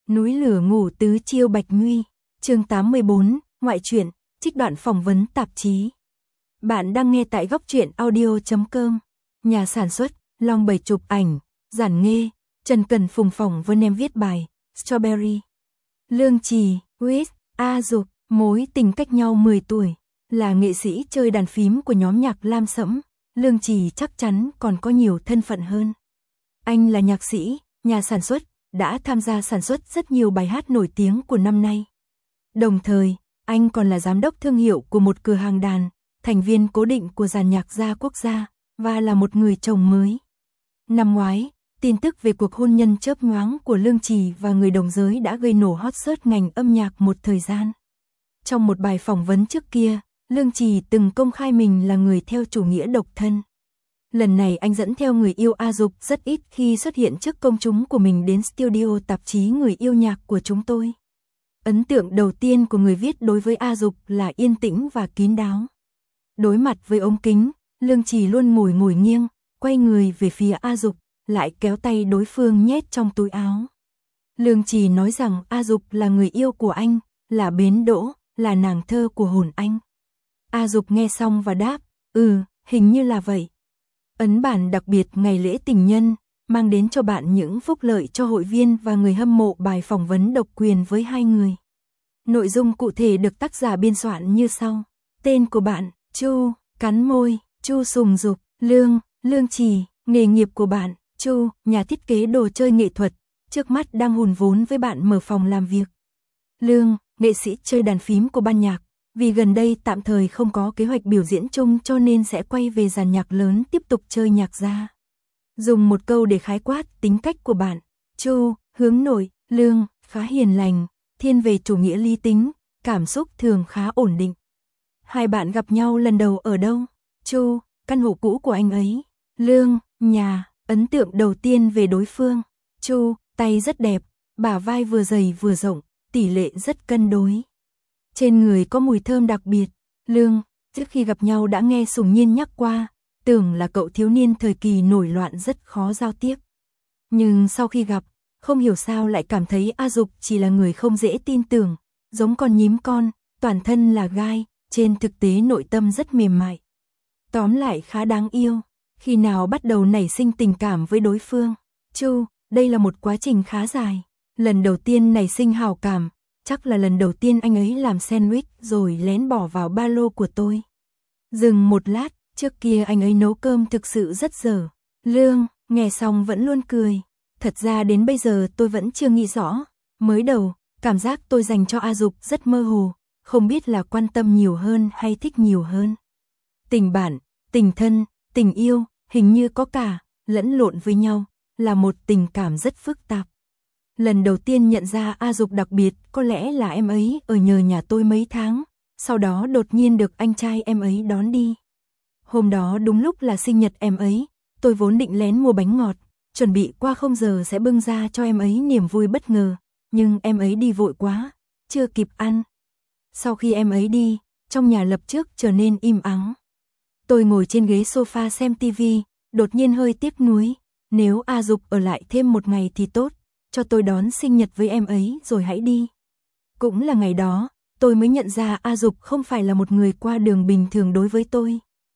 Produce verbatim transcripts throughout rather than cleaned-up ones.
Núi lửa ngủ tứ chiêu Bạch Nguy, chương tám mươi bốn, ngoại truyện, trích đoạn phỏng vấn tạp chí. Bạn đang nghe tại góc truyện audio chấm com. Nhà sản xuất, Long Bảy chụp ảnh, Giản Nghê, Trần Cần Phùng phỏng vấn em viết bài, Strawberry. Lương Trì, With, A Dục, mối tình cách nhau mười tuổi, là nghệ sĩ chơi đàn phím của nhóm nhạc Lam Sẫm. Lương Trì chắc chắn còn có nhiều thân phận hơn. Anh là nhạc sĩ, nhà sản xuất, đã tham gia sản xuất rất nhiều bài hát nổi tiếng của năm nay. Đồng thời, anh còn là giám đốc thương hiệu của một cửa hàng đàn, thành viên cố định của dàn nhạc gia quốc gia, và là một người chồng mới. Năm ngoái, tin tức về cuộc hôn nhân chớp nhoáng của Lương Trì và người đồng giới đã gây nổ hot search ngành âm nhạc một thời gian. Trong một bài phỏng vấn trước kia, Lương Trì từng công khai mình là người theo chủ nghĩa độc thân. Lần này anh dẫn theo người yêu A Dục rất ít khi xuất hiện trước công chúng của mình đến studio tạp chí Người Yêu Nhạc của chúng tôi. Ấn tượng đầu tiên của người viết đối với A Dục là yên tĩnh và kín đáo. Đối mặt với ống kính, Lương Trì luôn ngồi ngồi nghiêng, quay người về phía A Dục, lại kéo tay đối phương nhét trong túi áo. Lương Trì nói rằng A Dục là người yêu của anh, là bến đỗ, là nàng thơ của hồn anh. A Dục nghe xong và đáp, ừ, hình như là vậy. Ấn bản đặc biệt ngày lễ tình nhân, mang đến cho bạn những phúc lợi cho hội viên và người hâm mộ bài phỏng vấn độc quyền với hai người. Nội dung cụ thể được tác giả biên soạn như sau. Tên của bạn, Chu, cắn môi, Chu Sùng Dục, Lương, Lương Trì, nghề nghiệp của bạn, Chu, nhà thiết kế đồ chơi nghệ thuật, trước mắt đang hùn vốn với bạn mở phòng làm việc. Lương, nghệ sĩ chơi đàn phím của ban nhạc. Vì gần đây tạm thời không có kế hoạch biểu diễn chung cho nên sẽ quay về dàn nhạc lớn tiếp tục chơi nhạc gia. Dùng một câu để khái quát tính cách của bạn, Chu, hướng nội, Lương, khá hiền lành, thiên về chủ nghĩa lý tính, cảm xúc thường khá ổn định. Hai bạn gặp nhau lần đầu ở đâu? Chu, căn hộ cũ của anh ấy. Lương, nhà, ấn tượng đầu tiên về đối phương. Chu, tay rất đẹp, bả vai vừa dày vừa rộng, tỷ lệ rất cân đối. Trên người có mùi thơm đặc biệt. Lương, trước khi gặp nhau đã nghe Sùng Nhiên nhắc qua, tưởng là cậu thiếu niên thời kỳ nổi loạn rất khó giao tiếp. Nhưng sau khi gặp, không hiểu sao lại cảm thấy A Dục chỉ là người không dễ tin tưởng, giống con nhím con, toàn thân là gai, trên thực tế nội tâm rất mềm mại. Tóm lại khá đáng yêu. Khi nào bắt đầu nảy sinh tình cảm với đối phương? Chu, đây là một quá trình khá dài. Lần đầu tiên nảy sinh hảo cảm, chắc là lần đầu tiên anh ấy làm sandwich rồi lén bỏ vào ba lô của tôi. Dừng một lát, trước kia anh ấy nấu cơm thực sự rất dở. Lương, nghe xong vẫn luôn cười. Thật ra đến bây giờ tôi vẫn chưa nghĩ rõ. Mới đầu, cảm giác tôi dành cho A Dục rất mơ hồ, không biết là quan tâm nhiều hơn hay thích nhiều hơn. Tình bạn, tình thân, tình yêu, hình như có cả, lẫn lộn với nhau, là một tình cảm rất phức tạp. Lần đầu tiên nhận ra A Dục đặc biệt có lẽ là em ấy ở nhờ nhà tôi mấy tháng, sau đó đột nhiên được anh trai em ấy đón đi. Hôm đó đúng lúc là sinh nhật em ấy, tôi vốn định lén mua bánh ngọt, chuẩn bị qua không giờ sẽ bưng ra cho em ấy niềm vui bất ngờ, nhưng em ấy đi vội quá, chưa kịp ăn. Sau khi em ấy đi, trong nhà lập tức trở nên im ắng. Tôi ngồi trên ghế sofa xem tivi, đột nhiên hơi tiếc nuối, nếu A Dục ở lại thêm một ngày thì tốt. Cho tôi đón sinh nhật với em ấy rồi hãy đi. Cũng là ngày đó, tôi mới nhận ra A Dục không phải là một người qua đường bình thường đối với tôi.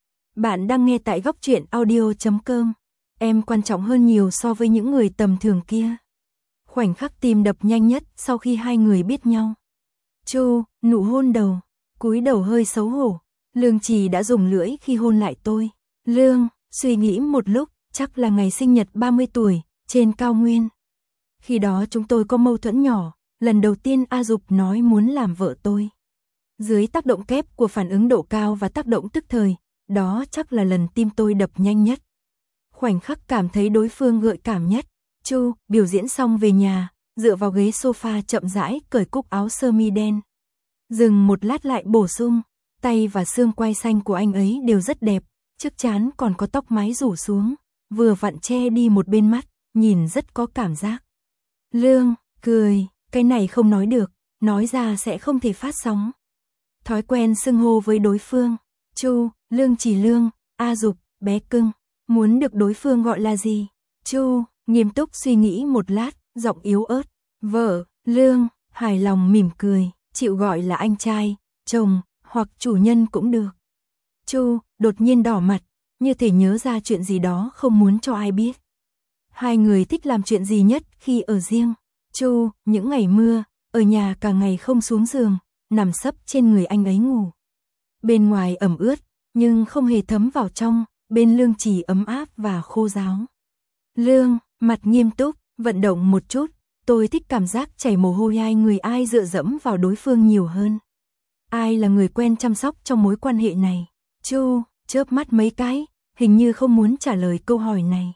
Bạn đang nghe tại góc truyện audio chấm com. Em quan trọng hơn nhiều so với những người tầm thường kia. Khoảnh khắc tim đập nhanh nhất sau khi hai người biết nhau. Chu, nụ hôn đầu, cúi đầu hơi xấu hổ. Lương Trì đã dùng lưỡi khi hôn lại tôi. Lương, suy nghĩ một lúc, chắc là ngày sinh nhật ba mươi tuổi, trên cao nguyên. Khi đó chúng tôi có mâu thuẫn nhỏ, lần đầu tiên A Dục nói muốn làm vợ tôi. Dưới tác động kép của phản ứng độ cao và tác động tức thời, đó chắc là lần tim tôi đập nhanh nhất. Khoảnh khắc cảm thấy đối phương gợi cảm nhất. Chu, biểu diễn xong về nhà, dựa vào ghế sofa chậm rãi cởi cúc áo sơ mi đen. Dừng một lát lại bổ sung, tay và xương quai xanh của anh ấy đều rất đẹp, trước trán còn có tóc mái rủ xuống, vừa vặn che đi một bên mắt, nhìn rất có cảm giác. Lương, cười, cái này không nói được, nói ra sẽ không thể phát sóng. Thói quen xưng hô với đối phương, Chu, Lương Trì Lương, A Dục, bé cưng, muốn được đối phương gọi là gì? Chu, nghiêm túc suy nghĩ một lát, giọng yếu ớt, vợ, Lương, hài lòng mỉm cười, chịu gọi là anh trai, chồng, hoặc chủ nhân cũng được. Chu, đột nhiên đỏ mặt, như thể nhớ ra chuyện gì đó không muốn cho ai biết. Hai người thích làm chuyện gì nhất khi ở riêng? Chu, những ngày mưa, ở nhà cả ngày không xuống giường, nằm sấp trên người anh ấy ngủ. Bên ngoài ẩm ướt, nhưng không hề thấm vào trong, bên Lương chỉ ấm áp và khô ráo. Lương, mặt nghiêm túc, vận động một chút, tôi thích cảm giác chảy mồ hôi ai người ai dựa dẫm vào đối phương nhiều hơn. Ai là người quen chăm sóc trong mối quan hệ này? Chu, chớp mắt mấy cái, hình như không muốn trả lời câu hỏi này.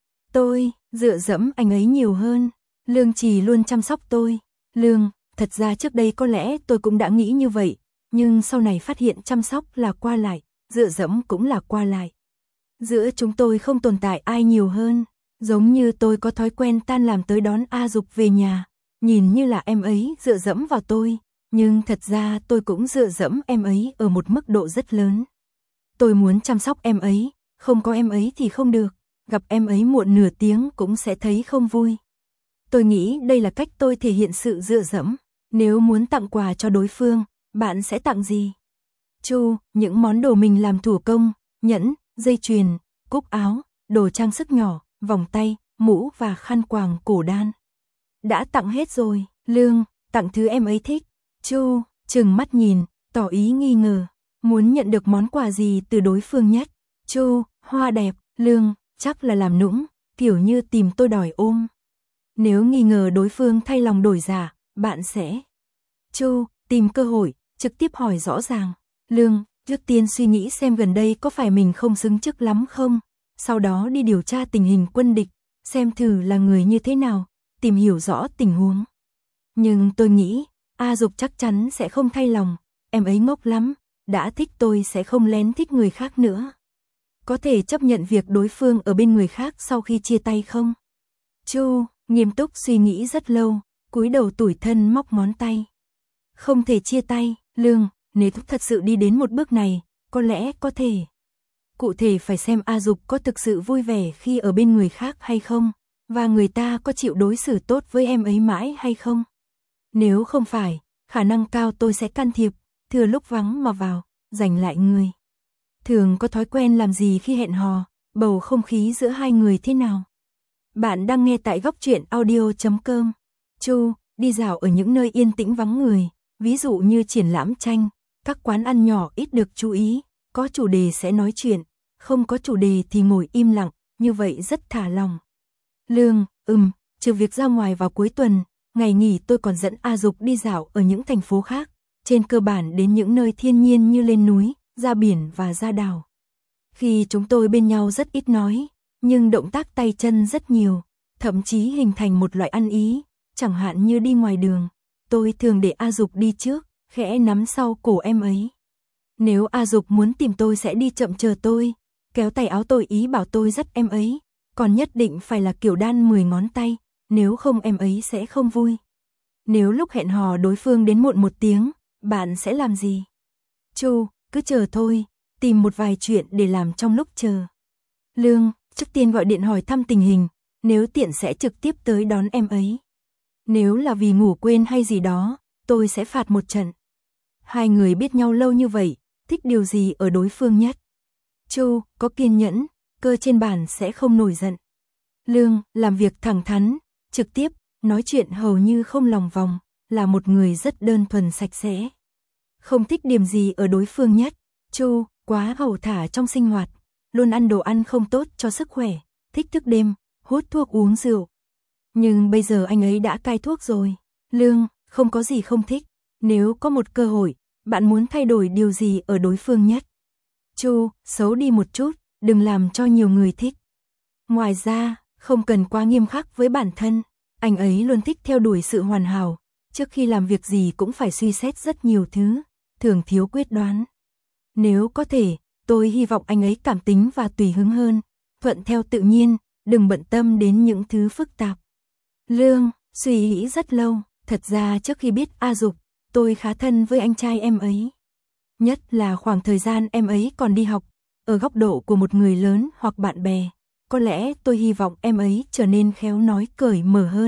Tôi, dựa dẫm anh ấy nhiều hơn. Lương chỉ luôn chăm sóc tôi. Lương, thật ra trước đây có lẽ tôi cũng đã nghĩ như vậy, nhưng sau này phát hiện chăm sóc là qua lại, dựa dẫm cũng là qua lại. Giữa chúng tôi không tồn tại ai nhiều hơn, giống như tôi có thói quen tan làm tới đón A Dục về nhà, nhìn như là em ấy dựa dẫm vào tôi, nhưng thật ra tôi cũng dựa dẫm em ấy ở một mức độ rất lớn. Tôi muốn chăm sóc em ấy, không có em ấy thì không được, gặp em ấy muộn nửa tiếng cũng sẽ thấy không vui. Tôi nghĩ đây là cách tôi thể hiện sự dựa dẫm. Nếu muốn tặng quà cho đối phương, bạn sẽ tặng gì? Chu, những món đồ mình làm thủ công, nhẫn, dây chuyền, cúc áo, đồ trang sức nhỏ, vòng tay, mũ và khăn quàng cổ đan. Đã tặng hết rồi. Lương, tặng thứ em ấy thích. Chu, trừng mắt nhìn, tỏ ý nghi ngờ, muốn nhận được món quà gì từ đối phương nhất? Chu, hoa đẹp. Lương, chắc là làm nũng, kiểu như tìm tôi đòi ôm. Nếu nghi ngờ đối phương thay lòng đổi dạ, bạn sẽ... Chu, tìm cơ hội, trực tiếp hỏi rõ ràng. Lương, trước tiên suy nghĩ xem gần đây có phải mình không xứng chức lắm không, sau đó đi điều tra tình hình quân địch, xem thử là người như thế nào, tìm hiểu rõ tình huống. Nhưng tôi nghĩ, A Dục chắc chắn sẽ không thay lòng, em ấy ngốc lắm, đã thích tôi sẽ không lén thích người khác nữa. Có thể chấp nhận việc đối phương ở bên người khác sau khi chia tay không? Chu, nghiêm túc suy nghĩ rất lâu, cúi đầu tủi thân móc ngón tay. Không thể chia tay. Lương, nếu thật sự đi đến một bước này, có lẽ có thể. Cụ thể phải xem A Dục có thực sự vui vẻ khi ở bên người khác hay không, và người ta có chịu đối xử tốt với em ấy mãi hay không. Nếu không phải, khả năng cao tôi sẽ can thiệp, thừa lúc vắng mà vào, giành lại người. Thường có thói quen làm gì khi hẹn hò, bầu không khí giữa hai người thế nào? Bạn đang nghe tại góc truyện audio chấm com. Chu, đi dạo ở những nơi yên tĩnh vắng người, ví dụ như triển lãm tranh, các quán ăn nhỏ ít được chú ý, có chủ đề sẽ nói chuyện, không có chủ đề thì ngồi im lặng, như vậy rất thả lòng. Lương, ừm, trừ việc ra ngoài vào cuối tuần, ngày nghỉ tôi còn dẫn A Dục đi dạo ở những thành phố khác, trên cơ bản đến những nơi thiên nhiên như lên núi, ra biển và ra đảo. Khi chúng tôi bên nhau rất ít nói, nhưng động tác tay chân rất nhiều, thậm chí hình thành một loại ăn ý, chẳng hạn như đi ngoài đường, tôi thường để A Dục đi trước, khẽ nắm sau cổ em ấy. Nếu A Dục muốn tìm tôi sẽ đi chậm chờ tôi, kéo tay áo tôi ý bảo tôi dắt em ấy, còn nhất định phải là kiểu đan mười ngón tay, nếu không em ấy sẽ không vui. Nếu lúc hẹn hò đối phương đến muộn một tiếng, bạn sẽ làm gì? Chu, cứ chờ thôi, tìm một vài chuyện để làm trong lúc chờ. Lương, trước tiên gọi điện hỏi thăm tình hình, nếu tiện sẽ trực tiếp tới đón em ấy. Nếu là vì ngủ quên hay gì đó, tôi sẽ phạt một trận. Hai người biết nhau lâu như vậy, thích điều gì ở đối phương nhất? Chu, có kiên nhẫn, cơ trên bàn sẽ không nổi giận. Lương, làm việc thẳng thắn, trực tiếp, nói chuyện hầu như không lòng vòng, là một người rất đơn thuần sạch sẽ. Không thích điểm gì ở đối phương nhất? Chu, quá hậu thả trong sinh hoạt, luôn ăn đồ ăn không tốt cho sức khỏe, thích thức đêm, hút thuốc uống rượu. Nhưng bây giờ anh ấy đã cai thuốc rồi. Lương, không có gì không thích. Nếu có một cơ hội, bạn muốn thay đổi điều gì ở đối phương nhất? Chu, xấu đi một chút, đừng làm cho nhiều người thích. Ngoài ra, không cần quá nghiêm khắc với bản thân. Anh ấy luôn thích theo đuổi sự hoàn hảo, trước khi làm việc gì cũng phải suy xét rất nhiều thứ, thường thiếu quyết đoán. Nếu có thể, tôi hy vọng anh ấy cảm tính và tùy hứng hơn, thuận theo tự nhiên, đừng bận tâm đến những thứ phức tạp. Lương, suy nghĩ rất lâu, thật ra trước khi biết A Dục, tôi khá thân với anh trai em ấy. Nhất là khoảng thời gian em ấy còn đi học, ở góc độ của một người lớn hoặc bạn bè, có lẽ tôi hy vọng em ấy trở nên khéo nói cởi mở hơn,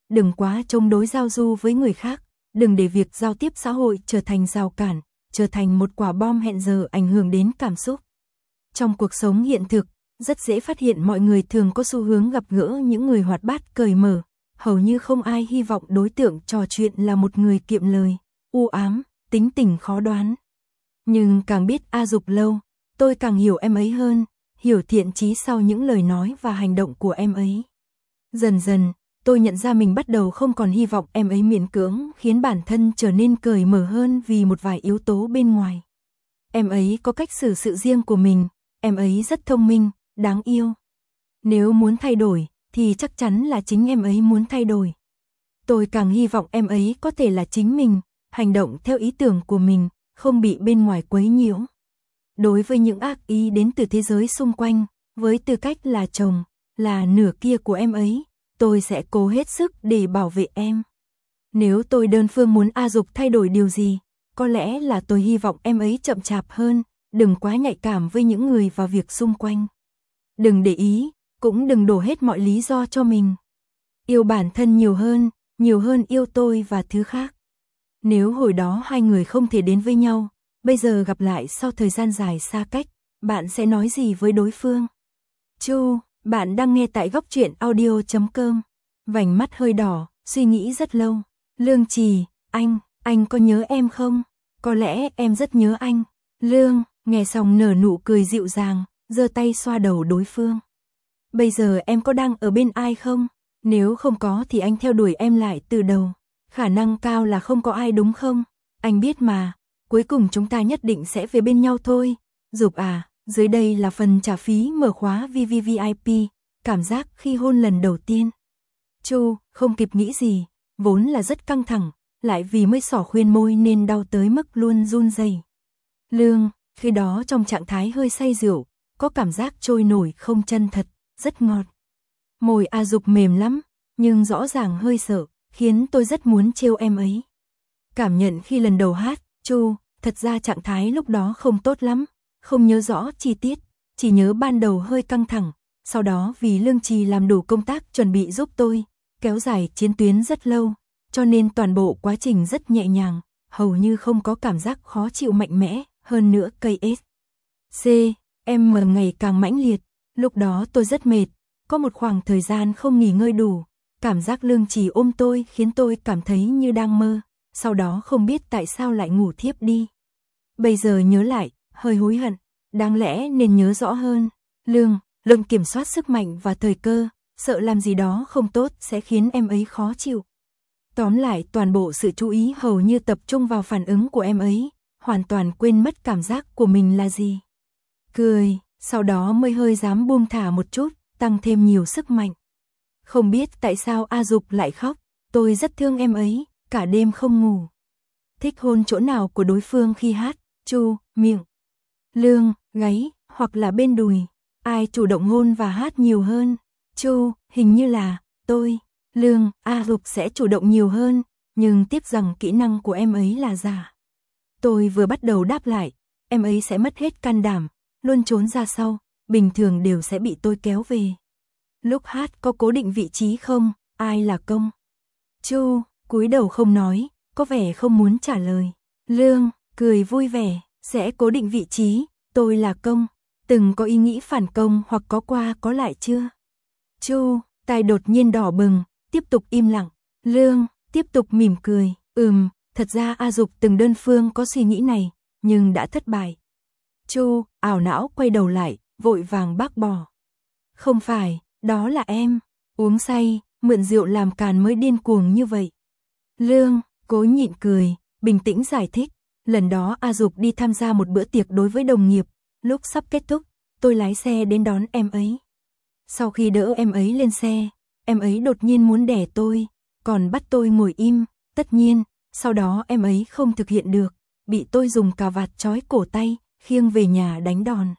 đừng quá chống đối giao du với người khác, đừng để việc giao tiếp xã hội trở thành rào cản, trở thành một quả bom hẹn giờ ảnh hưởng đến cảm xúc. Trong cuộc sống hiện thực, rất dễ phát hiện mọi người thường có xu hướng gặp gỡ những người hoạt bát cởi mở, hầu như không ai hy vọng đối tượng trò chuyện là một người kiệm lời, u ám, tính tình khó đoán. Nhưng càng biết A Dục lâu, tôi càng hiểu em ấy hơn, hiểu thiện chí sau những lời nói và hành động của em ấy. Dần dần, tôi nhận ra mình bắt đầu không còn hy vọng em ấy miễn cưỡng khiến bản thân trở nên cởi mở hơn vì một vài yếu tố bên ngoài. Em ấy có cách xử sự riêng của mình, em ấy rất thông minh, đáng yêu. Nếu muốn thay đổi, thì chắc chắn là chính em ấy muốn thay đổi. Tôi càng hy vọng em ấy có thể là chính mình, hành động theo ý tưởng của mình, không bị bên ngoài quấy nhiễu. Đối với những ác ý đến từ thế giới xung quanh, với tư cách là chồng, là nửa kia của em ấy, tôi sẽ cố hết sức để bảo vệ em. Nếu tôi đơn phương muốn A Dục thay đổi điều gì, có lẽ là tôi hy vọng em ấy chậm chạp hơn, đừng quá nhạy cảm với những người và việc xung quanh. Đừng để ý, cũng đừng đổ hết mọi lý do cho mình. Yêu bản thân nhiều hơn, nhiều hơn yêu tôi và thứ khác. Nếu hồi đó hai người không thể đến với nhau, bây giờ gặp lại sau thời gian dài xa cách, bạn sẽ nói gì với đối phương? Chu, bạn đang nghe tại góc truyện audio chấm com. Vành mắt hơi đỏ, suy nghĩ rất lâu. Lương Trì, anh, anh có nhớ em không? Có lẽ em rất nhớ anh. Lương, nghe xong nở nụ cười dịu dàng, giơ tay xoa đầu đối phương. Bây giờ em có đang ở bên ai không? Nếu không có thì anh theo đuổi em lại từ đầu. Khả năng cao là không có ai đúng không? Anh biết mà, cuối cùng chúng ta nhất định sẽ về bên nhau thôi. Dục à, dưới đây là phần trả phí mở khóa vê vê vê i pê, cảm giác khi hôn lần đầu tiên. Chu, không kịp nghĩ gì, vốn là rất căng thẳng, lại vì mới xỏ khuyên môi nên đau tới mức luôn run rẩy. Lương, khi đó trong trạng thái hơi say rượu, có cảm giác trôi nổi không chân thật, rất ngọt. Môi A Dục mềm lắm, nhưng rõ ràng hơi sợ, khiến tôi rất muốn trêu em ấy. Cảm nhận khi lần đầu hát, Chu, thật ra trạng thái lúc đó không tốt lắm, không nhớ rõ chi tiết, chỉ nhớ ban đầu hơi căng thẳng, sau đó vì Lương Trì làm đủ công tác chuẩn bị giúp tôi, kéo dài chiến tuyến rất lâu, cho nên toàn bộ quá trình rất nhẹ nhàng, hầu như không có cảm giác khó chịu mạnh mẽ, hơn nữa cây ét. C, em mờ ngày càng mãnh liệt, lúc đó tôi rất mệt, có một khoảng thời gian không nghỉ ngơi đủ, cảm giác Lương Trì ôm tôi khiến tôi cảm thấy như đang mơ, sau đó không biết tại sao lại ngủ thiếp đi. Bây giờ nhớ lại, hơi hối hận, đáng lẽ nên nhớ rõ hơn. Lương, Lương kiểm soát sức mạnh và thời cơ, sợ làm gì đó không tốt sẽ khiến em ấy khó chịu. Tóm lại toàn bộ sự chú ý hầu như tập trung vào phản ứng của em ấy, hoàn toàn quên mất cảm giác của mình là gì. Cười, sau đó mới hơi dám buông thả một chút, tăng thêm nhiều sức mạnh. Không biết tại sao A Dục lại khóc, tôi rất thương em ấy, cả đêm không ngủ. Thích hôn chỗ nào của đối phương khi hát? Chu, miệng. Lương, gáy, hoặc là bên đùi. Ai chủ động hôn và hát nhiều hơn? Chu, hình như là tôi. Lương, A Dục sẽ chủ động nhiều hơn, nhưng tiếc rằng kỹ năng của em ấy là giả. Tôi vừa bắt đầu đáp lại, em ấy sẽ mất hết can đảm, luôn trốn ra sau, bình thường đều sẽ bị tôi kéo về. Lúc hát có cố định vị trí không? Ai là công? Chu, cúi đầu không nói, có vẻ không muốn trả lời. Lương, cười vui vẻ, sẽ cố định vị trí, tôi là công. Từng có ý nghĩ phản công hoặc có qua có lại chưa? Chu, tai đột nhiên đỏ bừng, tiếp tục im lặng. Lương, tiếp tục mỉm cười, ừm, thật ra A Dục từng đơn phương có suy nghĩ này, nhưng đã thất bại. Chu, ảo não quay đầu lại, vội vàng bác bỏ. Không phải, đó là em, uống say, mượn rượu làm càn mới điên cuồng như vậy. Lương, cố nhịn cười, bình tĩnh giải thích, lần đó A Dục đi tham gia một bữa tiệc đối với đồng nghiệp, lúc sắp kết thúc, tôi lái xe đến đón em ấy. Sau khi đỡ em ấy lên xe, em ấy đột nhiên muốn đẻ tôi, còn bắt tôi ngồi im, tất nhiên, sau đó em ấy không thực hiện được, bị tôi dùng cà vạt trói cổ tay, khiêng về nhà đánh đòn.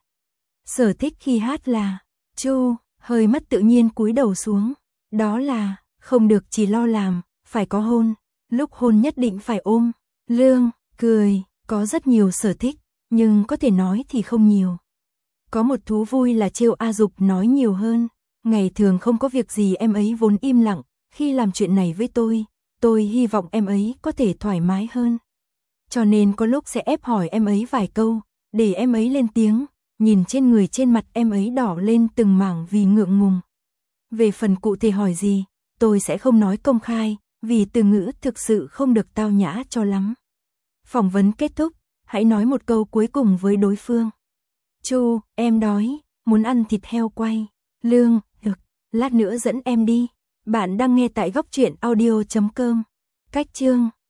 Sở thích khi hát là, Chu, hơi mất tự nhiên cúi đầu xuống, đó là, không được chỉ lo làm, phải có hôn, lúc hôn nhất định phải ôm. Lương, cười, có rất nhiều sở thích, nhưng có thể nói thì không nhiều. Có một thú vui là trêu A Dục nói nhiều hơn, ngày thường không có việc gì em ấy vốn im lặng, Khi làm chuyện này với tôi, tôi hy vọng em ấy có thể thoải mái hơn. Cho nên có lúc sẽ ép hỏi em ấy vài câu, để em ấy lên tiếng, nhìn trên người trên mặt em ấy đỏ lên từng mảng vì ngượng ngùng. Về phần cụ thể hỏi gì, tôi sẽ không nói công khai, vì từ ngữ thực sự không được tao nhã cho lắm. Phỏng vấn kết thúc, hãy nói một câu cuối cùng với đối phương. Chu, em đói, muốn ăn thịt heo quay. Lương, được, lát nữa dẫn em đi. Bạn đang nghe tại góc truyện audio chấm com. Cách chương